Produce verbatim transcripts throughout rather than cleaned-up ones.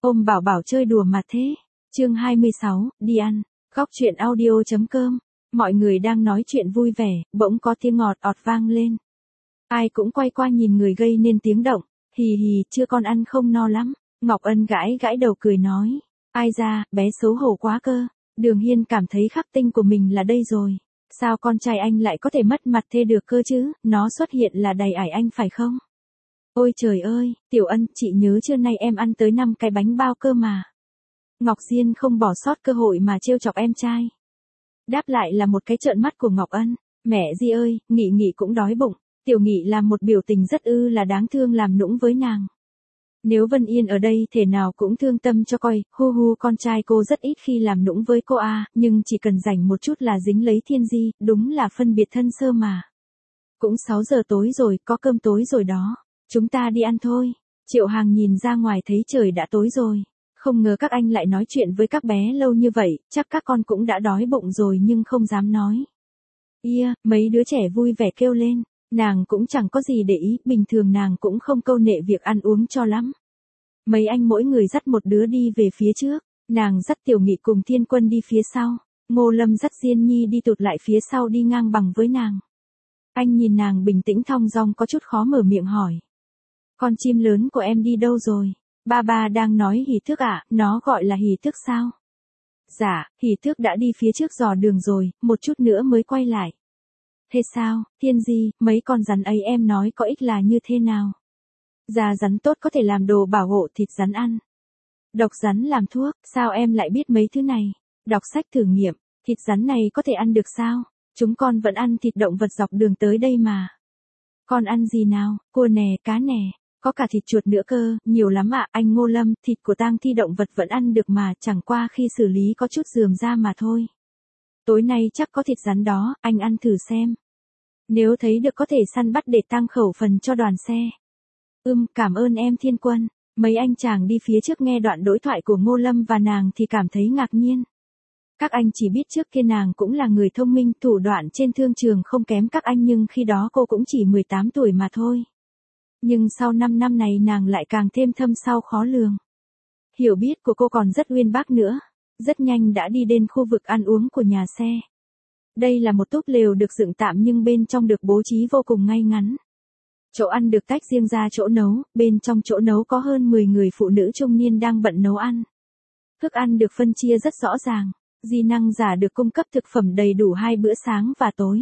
Ôm bảo bảo chơi đùa mà thế. Chương hai mươi sáu, đi ăn. Góc chuyện audio chấm com. Mọi người đang nói chuyện vui vẻ, bỗng có tiếng ngọt ọt vang lên. Ai cũng quay qua nhìn người gây nên tiếng động. Hì hì, chưa con ăn không no lắm. Ngọc Ân gãi gãi đầu cười nói. Ai ra, bé xấu hổ quá cơ. Đường Hiên cảm thấy khắc tinh của mình là đây rồi. Sao con trai anh lại có thể mất mặt thế được cơ chứ, nó xuất hiện là đầy ải anh phải không? Ôi trời ơi, Tiểu Ân, chị nhớ trưa nay em ăn tới năm cái bánh bao cơ mà. Ngọc Diên không bỏ sót cơ hội mà trêu chọc em trai. Đáp lại là một cái trợn mắt của Ngọc Ân. Mẹ Di ơi, Nghị Nghị cũng đói bụng. Tiểu Nghị làm một biểu tình rất ư là đáng thương làm nũng với nàng. Nếu Vân Yên ở đây thể nào cũng thương tâm cho coi, hu hu con trai cô rất ít khi làm nũng với cô a, à, nhưng chỉ cần rảnh một chút là dính lấy Thiên Di, đúng là phân biệt thân sơ mà. Cũng sáu giờ tối rồi, có cơm tối rồi đó. Chúng ta đi ăn thôi. Triệu Hàng nhìn ra ngoài thấy trời đã tối rồi. Không ngờ các anh lại nói chuyện với các bé lâu như vậy, chắc các con cũng đã đói bụng rồi nhưng không dám nói. Ia, mấy đứa trẻ vui vẻ kêu lên. Nàng cũng chẳng có gì để ý, bình thường nàng cũng không câu nệ việc ăn uống cho lắm. Mấy anh mỗi người dắt một đứa đi về phía trước, nàng dắt Tiểu Nghị cùng Thiên Quân đi phía sau, Ngô Lâm dắt Diên Nhi đi tụt lại phía sau đi ngang bằng với nàng. Anh nhìn nàng bình tĩnh thong dong có chút khó mở miệng hỏi. Con chim lớn của em đi đâu rồi? Ba ba đang nói hỉ thước ạ, à, nó gọi là hỉ thước sao? Dạ, hỉ thước đã đi phía trước dò đường rồi, một chút nữa mới quay lại. Thế sao, Thiên Di, mấy con rắn ấy em nói có ích là như thế nào? Da rắn tốt có thể làm đồ bảo hộ thịt rắn ăn. Độc rắn làm thuốc, sao em lại biết mấy thứ này? Đọc sách thử nghiệm, thịt rắn này có thể ăn được sao? Chúng con vẫn ăn thịt động vật dọc đường tới đây mà. Con ăn gì nào, cua nè, cá nè, có cả thịt chuột nữa cơ, nhiều lắm ạ, à, anh Ngô Lâm, thịt của tang thi động vật vẫn ăn được mà, chẳng qua khi xử lý có chút rườm ra mà thôi. Tối nay chắc có thịt rắn đó, anh ăn thử xem. Nếu thấy được có thể săn bắt để tăng khẩu phần cho đoàn xe. Ưm, cảm ơn em Thiên Quân. Mấy anh chàng đi phía trước nghe đoạn đối thoại của Ngô Lâm và nàng thì cảm thấy ngạc nhiên. Các anh chỉ biết trước kia nàng cũng là người thông minh, thủ đoạn trên thương trường không kém các anh nhưng khi đó cô cũng chỉ mười tám tuổi mà thôi. Nhưng sau năm năm này nàng lại càng thêm thâm sâu khó lường. Hiểu biết của cô còn rất uyên bác nữa. Rất nhanh đã đi đến khu vực ăn uống của nhà xe. Đây là một túp lều được dựng tạm nhưng bên trong được bố trí vô cùng ngay ngắn. Chỗ ăn được tách riêng ra chỗ nấu, bên trong chỗ nấu có hơn mười người phụ nữ trung niên đang bận nấu ăn. Thức ăn được phân chia rất rõ ràng, di năng giả được cung cấp thực phẩm đầy đủ hai bữa sáng và tối.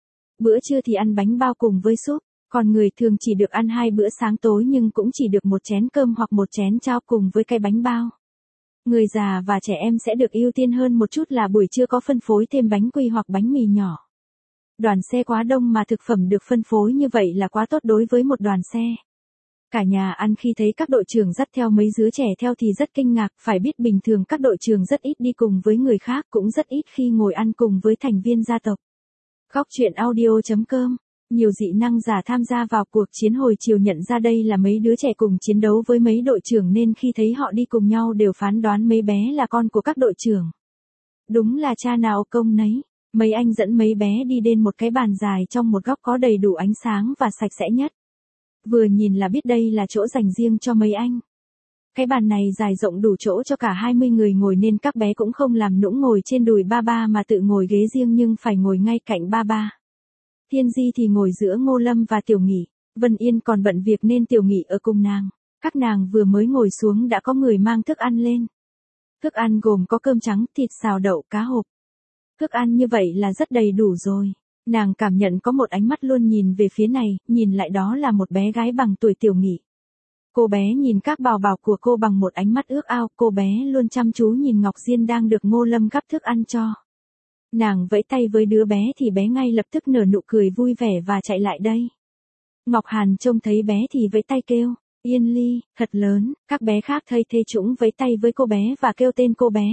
Bữa trưa thì ăn bánh bao cùng với súp, còn người thường chỉ được ăn hai bữa sáng tối nhưng cũng chỉ được một chén cơm hoặc một chén chao cùng với cái bánh bao. Người già và trẻ em sẽ được ưu tiên hơn một chút là buổi trưa có phân phối thêm bánh quy hoặc bánh mì nhỏ. Đoàn xe quá đông mà thực phẩm được phân phối như vậy là quá tốt đối với một đoàn xe. Cả nhà ăn khi thấy các đội trưởng dắt theo mấy đứa trẻ theo thì rất kinh ngạc, phải biết bình thường các đội trưởng rất ít đi cùng với người khác cũng rất ít khi ngồi ăn cùng với thành viên gia tộc. Góc chuyện audio chấm com. Nhiều dị năng giả tham gia vào cuộc chiến hồi chiều nhận ra đây là mấy đứa trẻ cùng chiến đấu với mấy đội trưởng nên khi thấy họ đi cùng nhau đều phán đoán mấy bé là con của các đội trưởng. Đúng là cha nào công nấy. Mấy anh dẫn mấy bé đi đến một cái bàn dài trong một góc có đầy đủ ánh sáng và sạch sẽ nhất. Vừa nhìn là biết đây là chỗ dành riêng cho mấy anh. Cái bàn này dài rộng đủ chỗ cho cả hai mươi người ngồi nên các bé cũng không làm nũng ngồi trên đùi ba ba mà tự ngồi ghế riêng nhưng phải ngồi ngay cạnh ba ba. Thiên Di thì ngồi giữa Ngô Lâm và Tiểu Nghị, Vân Yên còn bận việc nên Tiểu Nghị ở cùng nàng. Các nàng vừa mới ngồi xuống đã có người mang thức ăn lên. Thức ăn gồm có cơm trắng, thịt xào đậu, cá hộp. Thức ăn như vậy là rất đầy đủ rồi. Nàng cảm nhận có một ánh mắt luôn nhìn về phía này, nhìn lại đó là một bé gái bằng tuổi Tiểu Nghị. Cô bé nhìn các bảo bảo của cô bằng một ánh mắt ước ao, cô bé luôn chăm chú nhìn Ngọc Diên đang được Ngô Lâm gắp thức ăn cho. Nàng vẫy tay với đứa bé thì bé ngay lập tức nở nụ cười vui vẻ và chạy lại đây. Ngọc Hàn trông thấy bé thì vẫy tay kêu, Yên Ly, thật lớn, các bé khác thấy thế chúng vẫy tay với cô bé và kêu tên cô bé.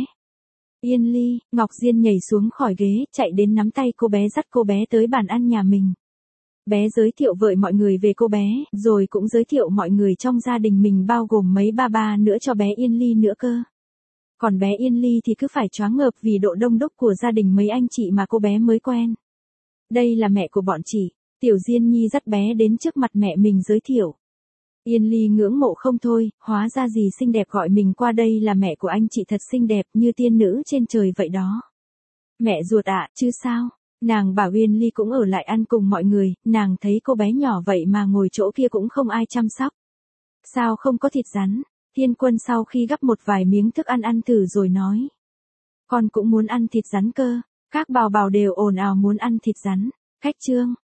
Yên Ly, Ngọc Diên nhảy xuống khỏi ghế, chạy đến nắm tay cô bé dắt cô bé tới bàn ăn nhà mình. Bé giới thiệu với mọi người về cô bé, rồi cũng giới thiệu mọi người trong gia đình mình bao gồm mấy ba ba nữa cho bé Yên Ly nữa cơ. Còn bé Yên Ly thì cứ phải choáng ngợp vì độ đông đúc của gia đình mấy anh chị mà cô bé mới quen. Đây là mẹ của bọn chị, Tiểu Diên Nhi dắt bé đến trước mặt mẹ mình giới thiệu. Yên Ly ngưỡng mộ không thôi, hóa ra dì xinh đẹp gọi mình qua đây là mẹ của anh chị thật xinh đẹp như tiên nữ trên trời vậy đó. Mẹ ruột ạ, chứ sao? Nàng bảo Yên Ly cũng ở lại ăn cùng mọi người, nàng thấy cô bé nhỏ vậy mà ngồi chỗ kia cũng không ai chăm sóc. Sao không có thịt rắn? Thiên Quân sau khi gắp một vài miếng thức ăn ăn thử rồi nói. Con cũng muốn ăn thịt rắn cơ, các bào bào đều ồn ào muốn ăn thịt rắn. Khách Trương,